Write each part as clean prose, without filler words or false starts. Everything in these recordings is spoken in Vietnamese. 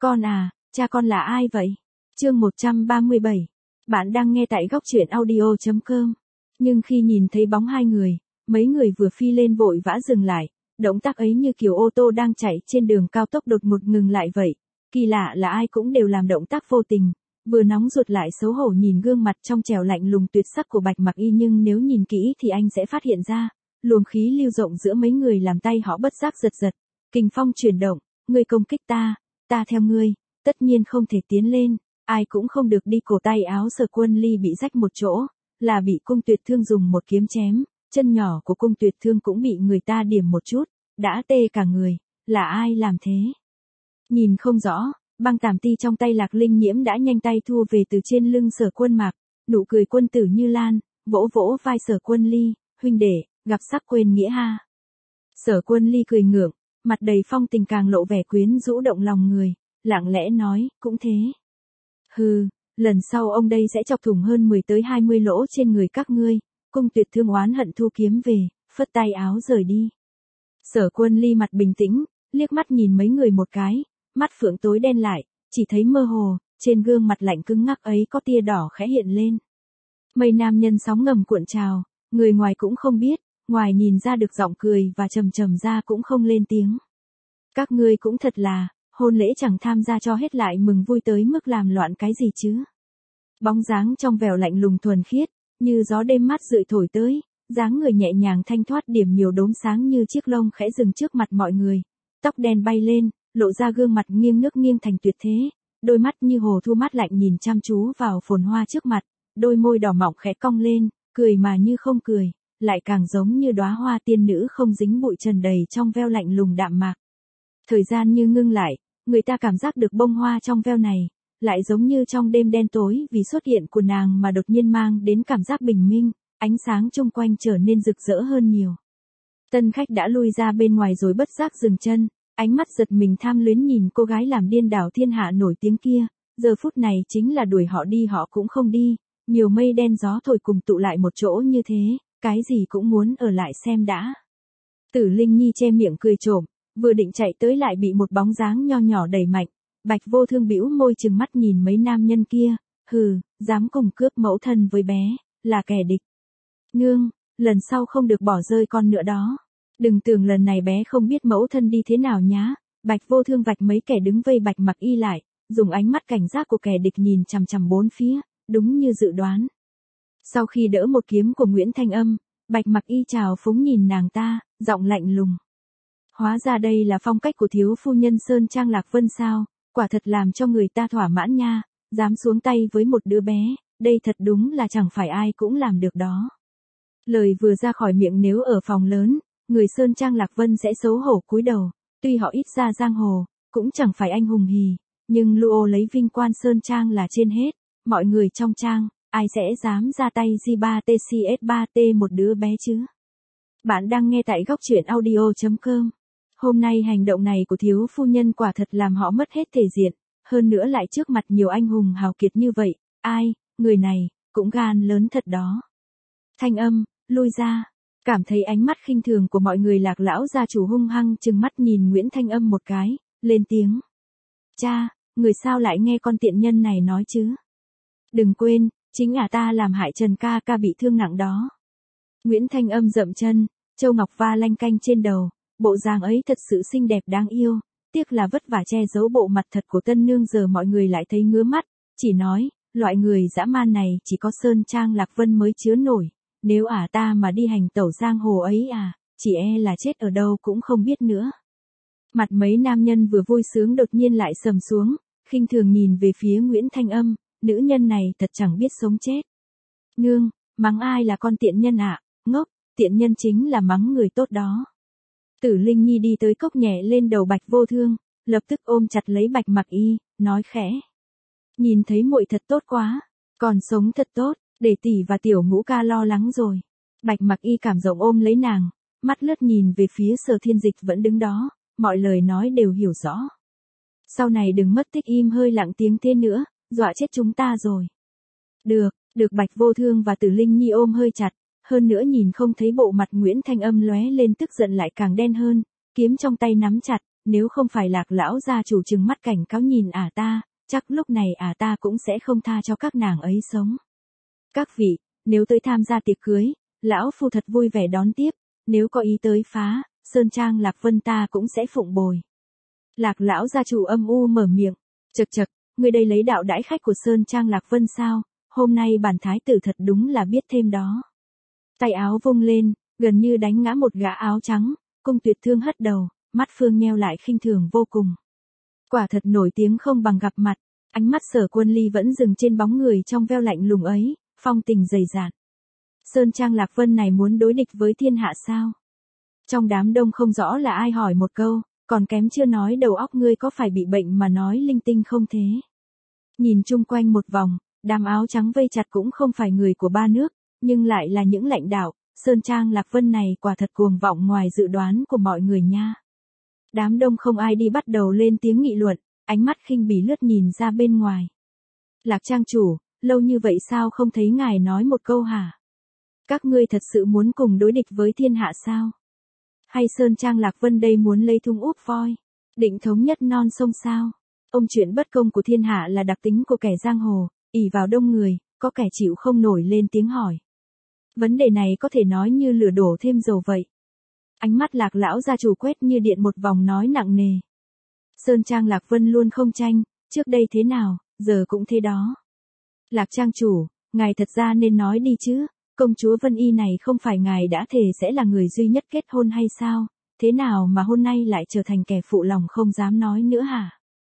Con à, cha con là ai vậy? Chương 137. Bạn đang nghe tại góc truyện audio.com. Nhưng khi nhìn thấy bóng hai người, mấy người vừa phi lên vội vã dừng lại, động tác ấy như kiểu ô tô đang chạy trên đường cao tốc đột ngột ngừng lại vậy. Kỳ lạ là ai cũng đều làm động tác vô tình, vừa nóng ruột lại xấu hổ nhìn gương mặt trong trẻo lạnh lùng tuyệt sắc của Bạch Mặc Y, nhưng nếu nhìn kỹ thì anh sẽ phát hiện ra, luồng khí lưu rộng giữa mấy người làm tay họ bất giác giật giật, kình phong chuyển động, ngươi công kích ta theo ngươi, tất nhiên không thể tiến lên, ai cũng không được đi. Cổ tay áo Sở Quân Ly bị rách một chỗ, là bị Cung Tuyệt Thương dùng một kiếm chém, chân nhỏ của Cung Tuyệt Thương cũng bị người ta điểm một chút, đã tê cả người, là ai làm thế? Nhìn không rõ, băng tàm ti trong tay Lạc Linh Nhiễm đã nhanh tay thu về từ trên lưng Sở Quân Mạc, nụ cười quân tử như lan, vỗ vỗ vai Sở Quân Ly, huynh đệ, gặp sắc quên nghĩa ha. Sở Quân Ly cười ngượng, mặt đầy phong tình càng lộ vẻ quyến rũ động lòng người, lặng lẽ nói, cũng thế. Hừ, lần sau ông đây sẽ chọc thủng hơn 10 tới 20 lỗ trên người các ngươi. Cung Tuyệt Thương oán hận thu kiếm về, phất tay áo rời đi. Sở Quân Ly mặt bình tĩnh, liếc mắt nhìn mấy người một cái, mắt phượng tối đen lại, chỉ thấy mơ hồ, trên gương mặt lạnh cứng ngắc ấy có tia đỏ khẽ hiện lên. Mây nam nhân sóng ngầm cuộn trào, người ngoài cũng không biết, ngoài nhìn ra được giọng cười và trầm trầm ra cũng không lên tiếng. Các ngươi cũng thật là, hôn lễ chẳng tham gia cho hết lại mừng vui tới mức làm loạn cái gì chứ. Bóng dáng trong vẻo lạnh lùng thuần khiết, như gió đêm mát rượi thổi tới, dáng người nhẹ nhàng thanh thoát điểm nhiều đốm sáng như chiếc lông khẽ dừng trước mặt mọi người. Tóc đen bay lên, lộ ra gương mặt nghiêng nước nghiêng thành tuyệt thế, đôi mắt như hồ thu mát lạnh nhìn chăm chú vào phồn hoa trước mặt, đôi môi đỏ mọng khẽ cong lên, cười mà như không cười, lại càng giống như đóa hoa tiên nữ không dính bụi trần đầy trong veo lạnh lùng đạm mạc. Thời gian như ngưng lại, người ta cảm giác được bông hoa trong veo này, lại giống như trong đêm đen tối vì xuất hiện của nàng mà đột nhiên mang đến cảm giác bình minh, ánh sáng chung quanh trở nên rực rỡ hơn nhiều. Tân khách đã lui ra bên ngoài rồi bất giác dừng chân, ánh mắt giật mình tham luyến nhìn cô gái làm điên đảo thiên hạ nổi tiếng kia, giờ phút này chính là đuổi họ đi họ cũng không đi, nhiều mây đen gió thổi cùng tụ lại một chỗ như thế, cái gì cũng muốn ở lại xem đã. Tử Linh Nhi che miệng cười trộm, vừa định chạy tới lại bị một bóng dáng nho nhỏ đẩy mạnh. Bạch Vô Thương bĩu môi trừng mắt nhìn mấy nam nhân kia, hừ, dám cùng cướp mẫu thân với bé, là kẻ địch. Nương, lần sau không được bỏ rơi con nữa đó. Đừng tưởng lần này bé không biết mẫu thân đi thế nào nhá. Bạch Vô Thương vạch mấy kẻ đứng vây Bạch Mặc Y lại, dùng ánh mắt cảnh giác của kẻ địch nhìn chằm chằm bốn phía, đúng như dự đoán. Sau khi đỡ một kiếm của Nguyễn Thanh Âm, Bạch Mặc Y chào phúng nhìn nàng ta, giọng lạnh lùng. Hóa ra đây là phong cách của thiếu phu nhân Sơn Trang Lạc Vân sao, quả thật làm cho người ta thỏa mãn nha, dám xuống tay với một đứa bé, đây thật đúng là chẳng phải ai cũng làm được đó. Lời vừa ra khỏi miệng nếu ở phòng lớn, người Sơn Trang Lạc Vân sẽ xấu hổ cúi đầu, tuy họ ít ra giang hồ, cũng chẳng phải anh hùng hì, nhưng Luo lấy vinh quang Sơn Trang là trên hết, mọi người trong trang, ai sẽ dám ra tay G3TCS3T một đứa bé chứ. Bạn đang nghe tại góc truyện audio.com. Hôm nay hành động này của thiếu phu nhân quả thật làm họ mất hết thể diện, hơn nữa lại trước mặt nhiều anh hùng hào kiệt như vậy, ai, người này, cũng gan lớn thật đó. Thanh Âm, lui ra, cảm thấy ánh mắt khinh thường của mọi người Lạc lão gia chủ hung hăng trừng mắt nhìn Nguyễn Thanh Âm một cái, lên tiếng. Cha, người sao lại nghe con tiện nhân này nói chứ? Đừng quên, chính ta làm hại Trần ca ca bị thương nặng đó. Nguyễn Thanh Âm dậm chân, châu ngọc va lanh canh trên đầu. Bộ dáng ấy thật sự xinh đẹp đáng yêu, tiếc là vất vả che giấu bộ mặt thật của tân nương giờ mọi người lại thấy ngứa mắt, chỉ nói, loại người dã man này chỉ có Sơn Trang Lạc Vân mới chứa nổi, nếu ta mà đi hành tẩu giang hồ ấy chỉ là chết ở đâu cũng không biết nữa. Mặt mấy nam nhân vừa vui sướng đột nhiên lại sầm xuống, khinh thường nhìn về phía Nguyễn Thanh Âm, nữ nhân này thật chẳng biết sống chết. Nương, mắng ai là con tiện nhân ngốc, tiện nhân chính là mắng người tốt đó. Tử Linh Nhi đi tới cốc nhẹ lên đầu Bạch Vô Thương, lập tức ôm chặt lấy Bạch Mặc Y, nói khẽ. Nhìn thấy muội thật tốt quá, còn sống thật tốt, để tỷ và tiểu Ngũ ca lo lắng rồi. Bạch Mặc Y cảm động ôm lấy nàng, mắt lướt nhìn về phía Sở Thiên Dịch vẫn đứng đó, mọi lời nói đều hiểu rõ. Sau này đừng mất tích im hơi lặng tiếng thế nữa, dọa chết chúng ta rồi. Được Bạch Vô Thương và Tử Linh Nhi ôm hơi chặt. Hơn nữa nhìn không thấy bộ mặt Nguyễn Thanh Âm lóe lên tức giận lại càng đen hơn, kiếm trong tay nắm chặt, nếu không phải Lạc lão gia chủ trừng mắt cảnh cáo nhìn ta, chắc lúc này ta cũng sẽ không tha cho các nàng ấy sống. Các vị, nếu tới tham gia tiệc cưới, lão phu thật vui vẻ đón tiếp, nếu có ý tới phá, Sơn Trang Lạc Vân ta cũng sẽ phụng bồi. Lạc lão gia chủ âm u mở miệng, chậc chậc, người đây lấy đạo đãi khách của Sơn Trang Lạc Vân sao, hôm nay bản thái tử thật đúng là biết thêm đó. Tay áo vung lên, gần như đánh ngã một gã áo trắng, Cung Tuyệt Thương hất đầu, mắt Phương nheo lại khinh thường vô cùng. Quả thật nổi tiếng không bằng gặp mặt, ánh mắt Sở Quân Ly vẫn dừng trên bóng người trong veo lạnh lùng ấy, phong tình dày dạn. Sơn Trang Lạc Vân này muốn đối địch với thiên hạ sao? Trong đám đông không rõ là ai hỏi một câu, còn kém chưa nói đầu óc ngươi có phải bị bệnh mà nói linh tinh không thế. Nhìn chung quanh một vòng, đám áo trắng vây chặt cũng không phải người của ba nước, nhưng lại là những lãnh đạo, Sơn Trang Lạc Vân này quả thật cuồng vọng ngoài dự đoán của mọi người nha. Đám đông không ai đi bắt đầu lên tiếng nghị luận, ánh mắt khinh bỉ lướt nhìn ra bên ngoài. Lạc Trang chủ, lâu như vậy sao không thấy ngài nói một câu hả? Các ngươi thật sự muốn cùng đối địch với thiên hạ sao? Hay Sơn Trang Lạc Vân đây muốn lấy thùng úp voi, định thống nhất non sông sao? Ông chuyện bất công của thiên hạ là đặc tính của kẻ giang hồ, ỷ vào đông người, có kẻ chịu không nổi lên tiếng hỏi. Vấn đề này có thể nói như lửa đổ thêm dầu vậy. Ánh mắt Lạc lão gia chủ quét như điện một vòng nói nặng nề. Sơn Trang Lạc Vân luôn không tranh, trước đây thế nào, giờ cũng thế đó. Lạc Trang chủ, ngài thật ra nên nói đi chứ, công chúa Vân Y này không phải ngài đã thề sẽ là người duy nhất kết hôn hay sao, thế nào mà hôm nay lại trở thành kẻ phụ lòng không dám nói nữa hả?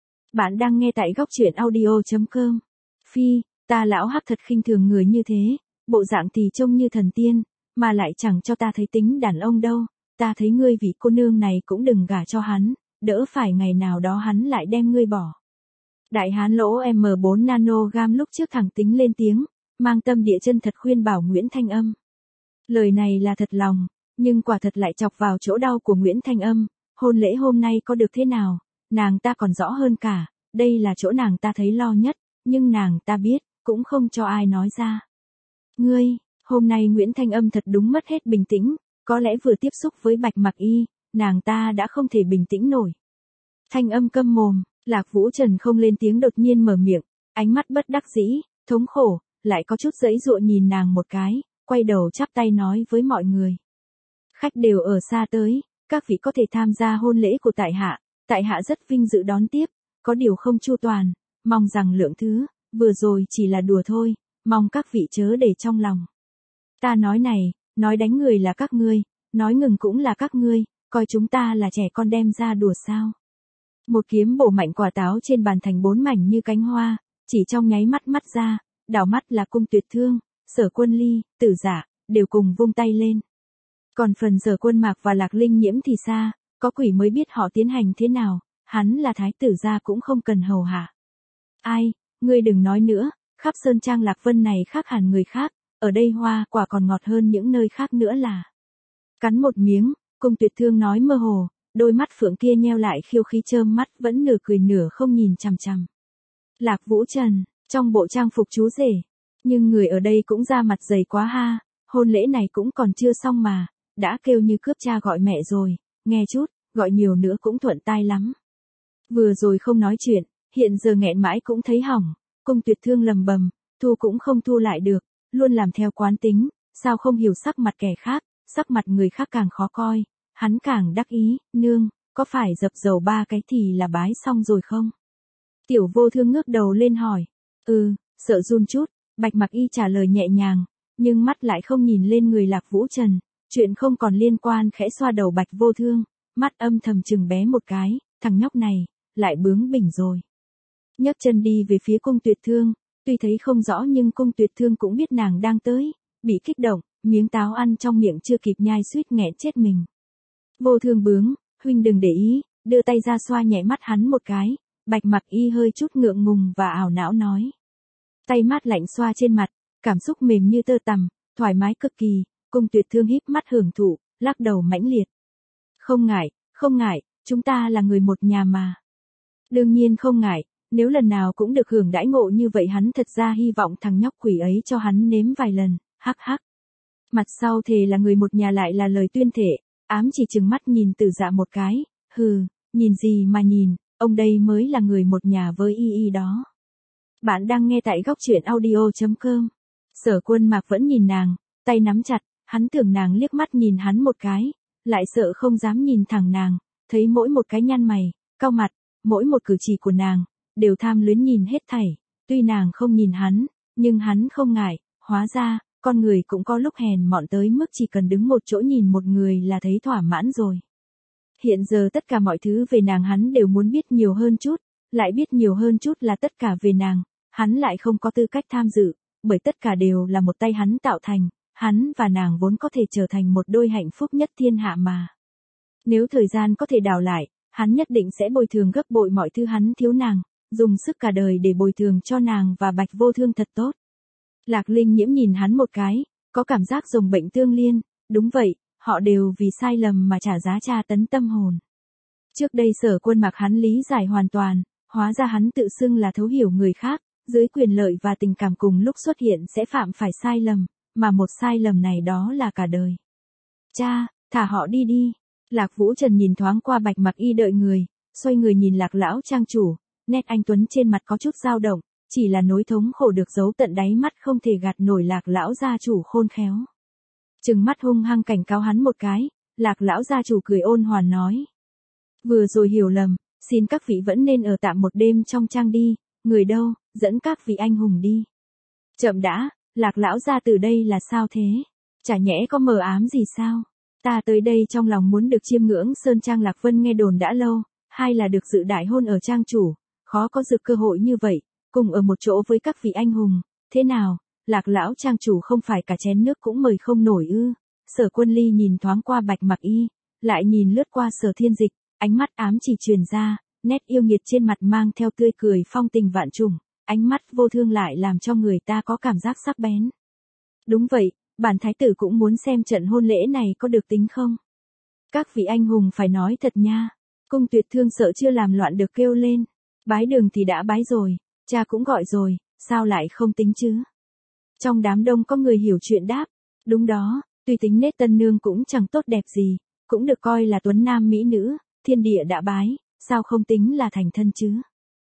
Bạn đang nghe tại góc truyện audio.com. Phi, ta lão hắc thật khinh thường người như thế, bộ dạng thì trông như thần tiên, mà lại chẳng cho ta thấy tính đàn ông đâu, ta thấy ngươi vị cô nương này cũng đừng gả cho hắn, đỡ phải ngày nào đó hắn lại đem ngươi bỏ. Đại hán lỗ M4 nanogam lúc trước thẳng tính lên tiếng, mang tâm địa chân thật khuyên bảo Nguyễn Thanh Âm. Lời này là thật lòng, nhưng quả thật lại chọc vào chỗ đau của Nguyễn Thanh Âm, hôn lễ hôm nay có được thế nào, nàng ta còn rõ hơn cả, đây là chỗ nàng ta thấy lo nhất, nhưng nàng ta biết, cũng không cho ai nói ra. Ngươi, hôm nay Nguyễn Thanh Âm thật đúng mất hết bình tĩnh, có lẽ vừa tiếp xúc với Bạch Mặc Y, nàng ta đã không thể bình tĩnh nổi. Thanh Âm câm mồm, Lạc Vũ Trần không lên tiếng đột nhiên mở miệng, ánh mắt bất đắc dĩ, thống khổ, lại có chút giãy giụa nhìn nàng một cái, quay đầu chắp tay nói với mọi người. Khách đều ở xa tới, các vị có thể tham gia hôn lễ của tại hạ rất vinh dự đón tiếp, có điều không chu toàn, mong rằng lượng thứ, vừa rồi chỉ là đùa thôi, mong các vị chớ để trong lòng. Ta nói này, nói đánh người là các ngươi, nói ngừng cũng là các ngươi, coi chúng ta là trẻ con đem ra đùa sao. Một kiếm bổ mạnh quả táo trên bàn thành 4 mảnh như cánh hoa, chỉ trong nháy mắt ra, đảo mắt là Cung Tuyệt Thương, Sở Quân Ly, Tử Giả, đều cùng vung tay lên. Còn phần Sở Quân Mạc và Lạc Linh Nhiễm thì xa, có quỷ mới biết họ tiến hành thế nào, hắn là thái tử gia cũng không cần hầu hạ. Ai, ngươi đừng nói nữa, khắp Sơn Trang Lạc Vân này khác hẳn người khác, ở đây hoa quả còn ngọt hơn những nơi khác nữa là. Cắn một miếng, Cung Tuyệt Thương nói mơ hồ, đôi mắt phượng kia nheo lại khiêu khí chơm mắt vẫn nửa cười nửa không nhìn chằm chằm. Lạc Vũ Trần, trong bộ trang phục chú rể, nhưng người ở đây cũng ra mặt dày quá ha, hôn lễ này cũng còn chưa xong mà, đã kêu như cướp cha gọi mẹ rồi, nghe chút, gọi nhiều nữa cũng thuận tai lắm. Vừa rồi không nói chuyện, hiện giờ nghẹn mãi cũng thấy hỏng, Cung Tuyệt Thương lầm bầm, thu cũng không thu lại được, luôn làm theo quán tính, sao không hiểu sắc mặt kẻ khác, sắc mặt người khác càng khó coi, hắn càng đắc ý, nương, có phải dập dầu 3 cái thì là bái xong rồi không? Tiểu Vô Thương ngước đầu lên hỏi, sợ run chút, Bạch Mặc Y trả lời nhẹ nhàng, nhưng mắt lại không nhìn lên người Lạc Vũ Trần, chuyện không còn liên quan khẽ xoa đầu Bạch Vô Thương, mắt âm thầm chừng bé một cái, thằng nhóc này, lại bướng bỉnh rồi. Nhấc chân đi về phía Cung Tuyệt Thương, tuy thấy không rõ nhưng Cung Tuyệt Thương cũng biết nàng đang tới, bị kích động, miếng táo ăn trong miệng chưa kịp nhai suýt nghẹn chết mình. Vô Thương bướng, huynh đừng để ý, đưa tay ra xoa nhẹ mắt hắn một cái, Bạch Mặc Y hơi chút ngượng ngùng và ảo não nói. Tay mát lạnh xoa trên mặt, cảm xúc mềm như tơ tằm, thoải mái cực kỳ, Cung Tuyệt Thương híp mắt hưởng thụ, lắc đầu mãnh liệt. Không ngại, chúng ta là người một nhà mà. Đương nhiên không ngại, nếu lần nào cũng được hưởng đãi ngộ như vậy hắn thật ra hy vọng thằng nhóc quỷ ấy cho hắn nếm vài lần, hắc hắc. Mặt sau thề là người một nhà lại là lời tuyên thệ, ám chỉ trừng mắt nhìn Tử Dạ một cái, hừ, Nhìn gì mà nhìn, ông đây mới là người một nhà với y đó. Bạn đang nghe tại góc truyện audio.com. Sở Quân Mạc vẫn nhìn nàng, tay nắm chặt, hắn tưởng nàng liếc mắt nhìn hắn một cái, lại sợ không dám nhìn thẳng nàng, thấy mỗi một cái nhăn mày, cau mặt, mỗi một cử chỉ của nàng, đều tham luyến nhìn hết thảy, tuy nàng không nhìn hắn, nhưng hắn không ngại, hóa ra, con người cũng có lúc hèn mọn tới mức chỉ cần đứng một chỗ nhìn một người là thấy thỏa mãn rồi. Hiện giờ tất cả mọi thứ về nàng hắn đều muốn biết nhiều hơn chút, lại biết nhiều hơn chút là tất cả về nàng, hắn lại không có tư cách tham dự, bởi tất cả đều là một tay hắn tạo thành, hắn và nàng vốn có thể trở thành một đôi hạnh phúc nhất thiên hạ mà. Nếu thời gian có thể đảo lại, hắn nhất định sẽ bồi thường gấp bội mọi thứ hắn thiếu nàng, dùng sức cả đời để bồi thường cho nàng và Bạch Vô Thương thật tốt. Lạc Linh Nhiễm nhìn hắn một cái, có cảm giác rồng bệnh tương liên, đúng vậy, họ đều vì sai lầm mà trả giá tra tấn tâm hồn. Trước đây Sở Quân Mạc hắn lý giải hoàn toàn, hóa ra hắn tự xưng là thấu hiểu người khác, dưới quyền lợi và tình cảm cùng lúc xuất hiện sẽ phạm phải sai lầm, mà một sai lầm này đó là cả đời. Cha, thả họ đi đi. Lạc Vũ Trần nhìn thoáng qua Bạch Mặc Y đợi người, xoay người nhìn Lạc lão trang chủ, nét anh tuấn trên mặt có chút dao động, chỉ là nỗi thống khổ được giấu tận đáy mắt không thể gạt nổi Lạc lão gia chủ khôn khéo. Trừng mắt hung hăng cảnh cáo hắn một cái, Lạc lão gia chủ cười ôn hòa nói: "Vừa rồi hiểu lầm, xin các vị vẫn nên ở tạm một đêm trong trang đi, người đâu, dẫn các vị anh hùng đi." Chậm đã, Lạc lão gia từ đây là sao thế? Chả nhẽ có mờ ám gì sao? Ta tới đây trong lòng muốn được chiêm ngưỡng Sơn Trang Lạc Vân nghe đồn đã lâu, hay là được dự đại hôn ở trang chủ, khó có dịp cơ hội như vậy, cùng ở một chỗ với các vị anh hùng, thế nào, Lạc lão trang chủ không phải cả chén nước cũng mời không nổi ư? Sở Quân Ly nhìn thoáng qua Bạch Mặc Y, lại nhìn lướt qua Sở Thiên Dịch, ánh mắt ám chỉ truyền ra, nét yêu nghiệt trên mặt mang theo tươi cười phong tình vạn trùng, ánh mắt vô thương lại làm cho người ta có cảm giác sắc bén. Đúng vậy, bản thái tử cũng muốn xem trận hôn lễ này có được tính không? Các vị anh hùng phải nói thật nha. Cung Tuyệt Thương sợ chưa làm loạn được kêu lên. Bái đường thì đã bái rồi, cha cũng gọi rồi, sao lại không tính chứ? Trong đám đông có người hiểu chuyện đáp. Đúng đó, tuy tính nết tân nương cũng chẳng tốt đẹp gì, cũng được coi là tuấn nam mỹ nữ, thiên địa đã bái, sao không tính là thành thân chứ?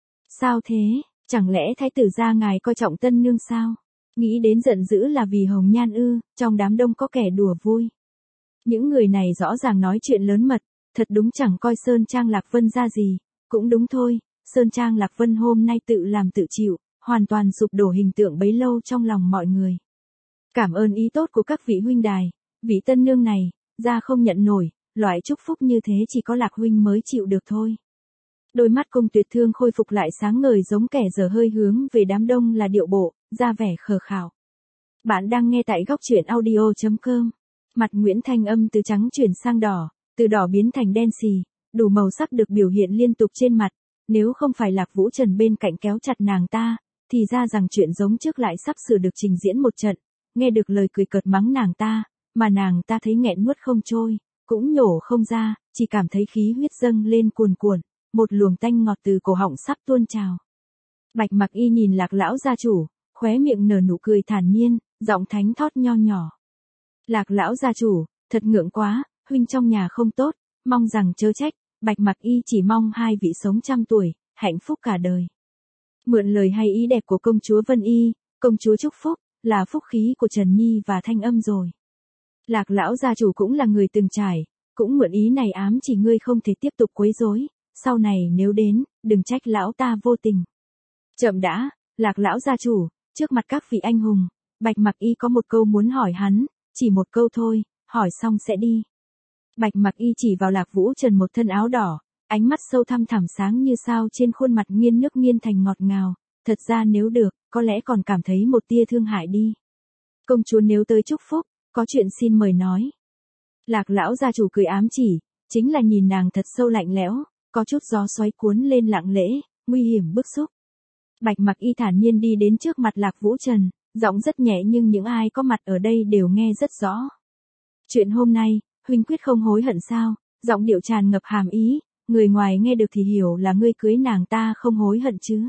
Sao thế, chẳng lẽ thái tử gia ngài coi trọng tân nương sao? Nghĩ đến giận dữ là vì hồng nhan ư? Trong đám đông có kẻ đùa vui. Những người này rõ ràng nói chuyện lớn mật, thật đúng chẳng coi Sơn Trang Lạc Vân ra gì, cũng đúng thôi, Sơn Trang Lạc Vân hôm nay tự làm tự chịu, hoàn toàn sụp đổ hình tượng bấy lâu trong lòng mọi người. Cảm ơn ý tốt của các vị huynh đài, vị tân nương này, ra không nhận nổi, loại chúc phúc như thế chỉ có Lạc huynh mới chịu được thôi. Đôi mắt Cung Tuyệt Thương khôi phục lại sáng ngời giống kẻ dở hơi hướng về đám đông là điệu bộ, ra vẻ khờ khảo. Bạn đang nghe tại góc truyện audio.com. Mặt Nguyễn Thanh Âm từ trắng chuyển sang đỏ, từ đỏ biến thành đen xì, đủ màu sắc được biểu hiện liên tục trên mặt, nếu không phải Lạc Vũ Trần bên cạnh kéo chặt nàng ta, thì ra rằng chuyện giống trước lại sắp sửa được trình diễn một trận, nghe được lời cười cợt mắng nàng ta, mà nàng ta thấy nghẹn nuốt không trôi, cũng nhổ không ra, chỉ cảm thấy khí huyết dâng lên cuồn cuộn, một luồng tanh ngọt từ cổ họng sắp tuôn trào. Bạch Mặc Y nhìn Lạc lão gia chủ, khóe miệng nở nụ cười thản nhiên, giọng thánh thót nho nhỏ. Lạc lão gia chủ, thật ngượng quá, huynh trong nhà không tốt, mong rằng chớ trách, Bạch Mặc Y chỉ mong hai vị sống trăm tuổi, hạnh phúc cả đời. Mượn lời hay ý đẹp của công chúa Vân Y, công chúa chúc phúc, là phúc khí của Trần Nhi và Thanh Âm rồi. Lạc lão gia chủ cũng là người từng trải, cũng mượn ý này ám chỉ ngươi không thể tiếp tục quấy rối, sau này nếu đến, đừng trách lão ta vô tình. Chậm đã, Lạc lão gia chủ, trước mặt các vị anh hùng, Bạch Mặc Y có một câu muốn hỏi hắn, chỉ một câu thôi, hỏi xong sẽ đi. Bạch Mặc Y chỉ vào Lạc Vũ Trần một thân áo đỏ, ánh mắt sâu thăm thẳm sáng như sao trên khuôn mặt nghiêng nước nghiêng thành ngọt ngào, thật ra nếu được, có lẽ còn cảm thấy một tia thương hại đi. Công chúa nếu tới chúc phúc, có chuyện xin mời nói. Lạc lão gia chủ cười ám chỉ, chính là nhìn nàng thật sâu lạnh lẽo, có chút gió xoáy cuốn lên lặng lẽ, nguy hiểm bức xúc. Bạch Mặc Y thản nhiên đi đến trước mặt Lạc Vũ Trần, giọng rất nhẹ nhưng những ai có mặt ở đây đều nghe rất rõ. Chuyện hôm nay, huynh quyết không hối hận sao? Giọng điệu tràn ngập hàm ý, người ngoài nghe được thì hiểu là ngươi cưới nàng ta không hối hận chứ.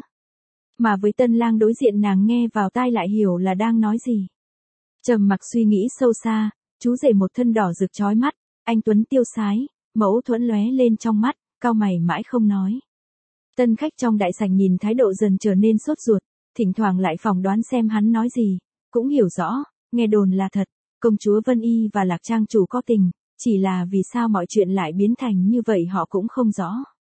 Mà với tân lang đối diện nàng nghe vào tai lại hiểu là đang nói gì. Trầm mặc suy nghĩ sâu xa, chú rể một thân đỏ rực chói mắt, anh tuấn tiêu sái, mẫu thuẫn lóe lên trong mắt, cau mày mãi không nói. Tân khách trong đại sảnh nhìn thái độ dần trở nên sốt ruột, thỉnh thoảng lại phỏng đoán xem hắn nói gì, cũng hiểu rõ, nghe đồn là thật, công chúa Vân Y và Lạc trang chủ có tình, chỉ là vì sao mọi chuyện lại biến thành như vậy họ cũng không rõ.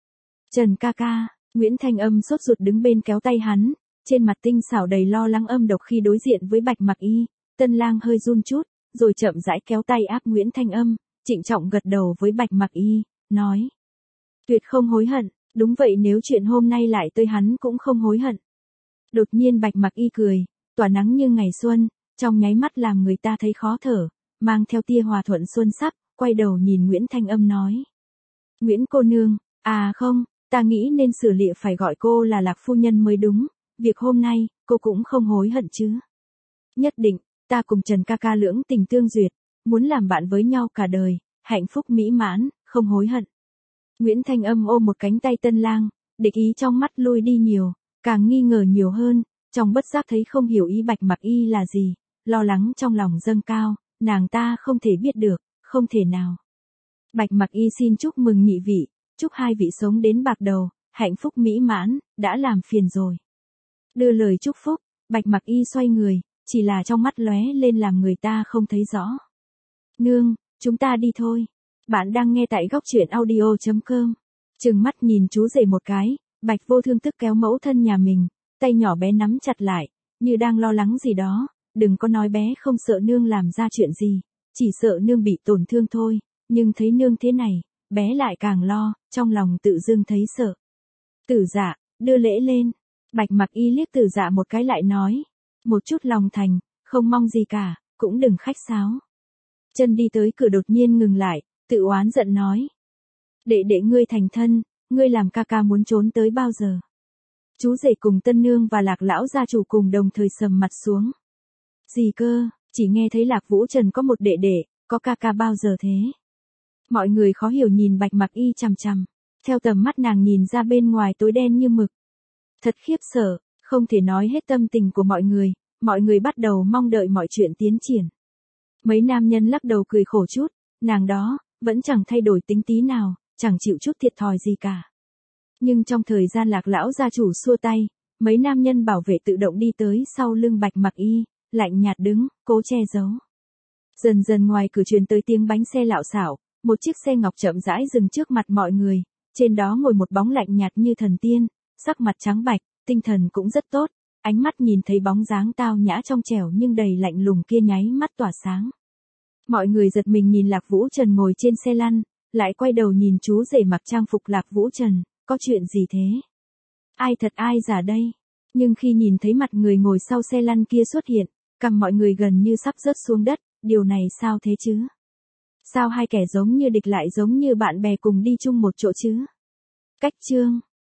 Trần ca ca, Nguyễn Thanh Âm sốt ruột đứng bên kéo tay hắn, trên mặt tinh xảo đầy lo lắng âm độc khi đối diện với Bạch Mặc Y. Tân Lang hơi run chút, rồi chậm rãi kéo tay áp Nguyễn Thanh Âm, trịnh trọng gật đầu với Bạch Mặc Y, nói: tuyệt không hối hận, đúng vậy, nếu chuyện hôm nay lại tới hắn cũng không hối hận. Đột nhiên Bạch Mặc Y cười, tỏa nắng như ngày xuân, trong nháy mắt làm người ta thấy khó thở, mang theo tia hòa thuận xuân sắc, quay đầu nhìn Nguyễn Thanh Âm nói: Nguyễn cô nương, à không, ta nghĩ nên sửa lịa phải gọi cô là Lạc phu nhân mới đúng, việc hôm nay, cô cũng không hối hận chứ? Nhất định, ta cùng Trần ca ca lưỡng tình tương duyệt, muốn làm bạn với nhau cả đời, hạnh phúc mỹ mãn, không hối hận. Nguyễn Thanh Âm ôm một cánh tay Tân Lang, địch ý trong mắt lui đi nhiều, càng nghi ngờ nhiều hơn, trong bất giác thấy không hiểu ý Bạch Mặc Y là gì, lo lắng trong lòng dâng cao, nàng ta không thể biết được, không thể nào. Bạch Mặc Y xin chúc mừng nhị vị, chúc hai vị sống đến bạc đầu, hạnh phúc mỹ mãn, đã làm phiền rồi. Đưa lời chúc phúc, Bạch Mặc Y xoay người, chỉ là trong mắt lóe lên làm người ta không thấy rõ. Nương, chúng ta đi thôi. Bạn đang nghe tại góc truyện audio.com. Trừng mắt nhìn chú rể một cái, Bạch Vô Thương tức kéo mẫu thân nhà mình, tay nhỏ bé nắm chặt lại, như đang lo lắng gì đó, đừng có nói bé không sợ nương làm ra chuyện gì, chỉ sợ nương bị tổn thương thôi, nhưng thấy nương thế này, bé lại càng lo, trong lòng tự dưng thấy sợ. Tử Dạ, đưa lễ lên. Bạch Mặc Y liếc Tử Dạ một cái lại nói, một chút lòng thành, không mong gì cả, cũng đừng khách sáo. Chân đi tới cửa đột nhiên ngừng lại, tự oán giận nói: đệ đệ ngươi thành thân, ngươi làm ca ca muốn trốn tới bao giờ? Chú rể cùng Tân Nương và Lạc lão gia chủ cùng đồng thời sầm mặt xuống. Gì cơ, chỉ nghe thấy Lạc Vũ Trần có một đệ đệ, có ca ca bao giờ thế? Mọi người khó hiểu nhìn Bạch Mặc Y chằm chằm, theo tầm mắt nàng nhìn ra bên ngoài tối đen như mực. Thật khiếp sợ, không thể nói hết tâm tình của mọi người bắt đầu mong đợi mọi chuyện tiến triển. Mấy nam nhân lắc đầu cười khổ chút, nàng đó, vẫn chẳng thay đổi tính tí nào, chẳng chịu chút thiệt thòi gì cả. Nhưng trong thời gian Lạc lão gia chủ xua tay, mấy nam nhân bảo vệ tự động đi tới sau lưng Bạch Mặc Y, lạnh nhạt đứng, cố che giấu. Dần dần ngoài cửa truyền tới tiếng bánh xe lạo xạo, một chiếc xe ngọc chậm rãi dừng trước mặt mọi người, trên đó ngồi một bóng lạnh nhạt như thần tiên, sắc mặt trắng bạch, tinh thần cũng rất tốt, ánh mắt nhìn thấy bóng dáng tao nhã trong trẻo nhưng đầy lạnh lùng kia nháy mắt tỏa sáng. Mọi người giật mình nhìn Lạc Vũ Trần ngồi trên xe lăn, lại quay đầu nhìn chú rể mặc trang phục Lạc Vũ Trần, có chuyện gì thế? Ai thật ai giả đây? Nhưng khi nhìn thấy mặt người ngồi sau xe lăn kia xuất hiện, cằm mọi người gần như sắp rớt xuống đất, điều này sao thế chứ? Sao hai kẻ giống như địch lại giống như bạn bè cùng đi chung một chỗ chứ? Cách chương